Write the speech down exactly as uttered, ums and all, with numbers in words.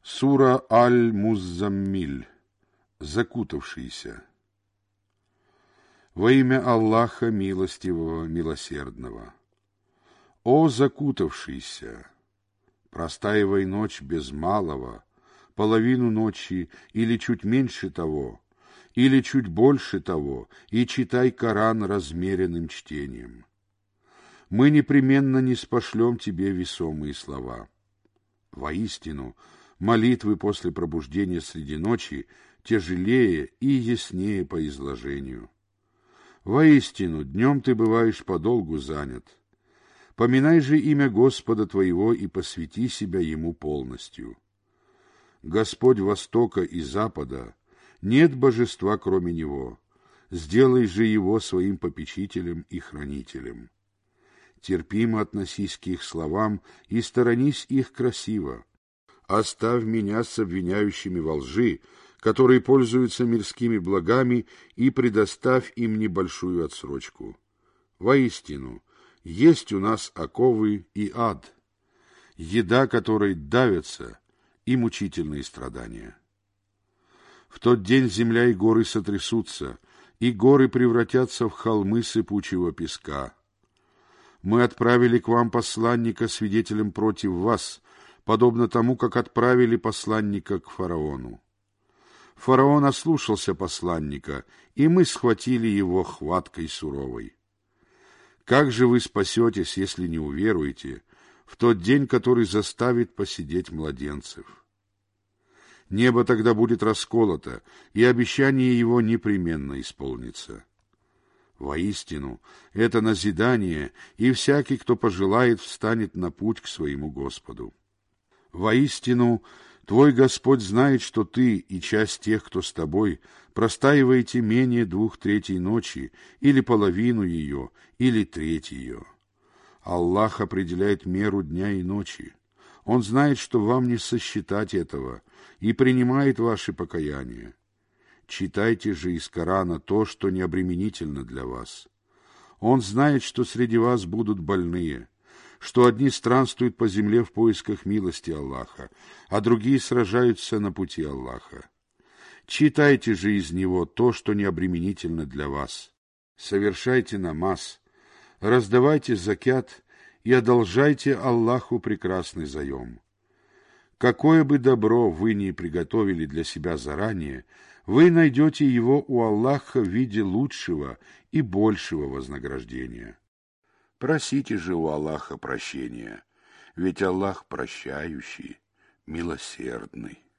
Сура Аль-Муззаммиль. Закутавшийся. Во имя Аллаха Милостивого, Милосердного. О закутавшийся! Простаивай ночь без малого, половину ночи или чуть меньше того, или чуть больше того, и читай Коран размеренным чтением. Мы непременно ниспошлем тебе весомые слова. Воистину, молитвы после пробуждения среди ночи тяжелее и яснее по изложению. Воистину, днем ты бываешь подолгу занят. Поминай же имя Господа твоего и посвяти себя Ему полностью. Господь Востока и Запада, нет божества, кроме Него. Сделай же Его своим попечителем и хранителем. Терпимо относись к их словам и сторонись их красиво. Оставь меня с обвиняющими во лжи, которые пользуются мирскими благами, и предоставь им небольшую отсрочку. Воистину, есть у нас оковы и ад, еда которой давятся, и мучительные страдания. В тот день земля и горы сотрясутся, и горы превратятся в холмы сыпучего песка. Мы отправили к вам посланника свидетелем против вас, подобно тому, как отправили посланника к фараону. Фараон ослушался посланника, и мы схватили его хваткой суровой. Как же вы спасетесь, если не уверуете, в тот день, который заставит посидеть младенцев? Небо тогда будет расколото, и обещание его непременно исполнится. Воистину, это назидание, и всякий, кто пожелает, встанет на путь к своему Господу. Воистину, твой Господь знает, что ты и часть тех, кто с тобой, простаиваете менее двух третей ночи, или половину ее, или треть ее. Аллах определяет меру дня и ночи. Он знает, что вам не сосчитать этого, и принимает ваши покаяния. Читайте же из Корана то, что необременительно для вас. Он знает, что среди вас будут больные, что одни странствуют по земле в поисках милости Аллаха, а другие сражаются на пути Аллаха. Читайте же из него то, что необременительно для вас. Совершайте намаз, раздавайте закят и одолжайте Аллаху прекрасный заем. Какое бы добро вы ни приготовили для себя заранее, вы найдете его у Аллаха в виде лучшего и большего вознаграждения. Просите же у Аллаха прощения, ведь Аллах прощающий, милосердный.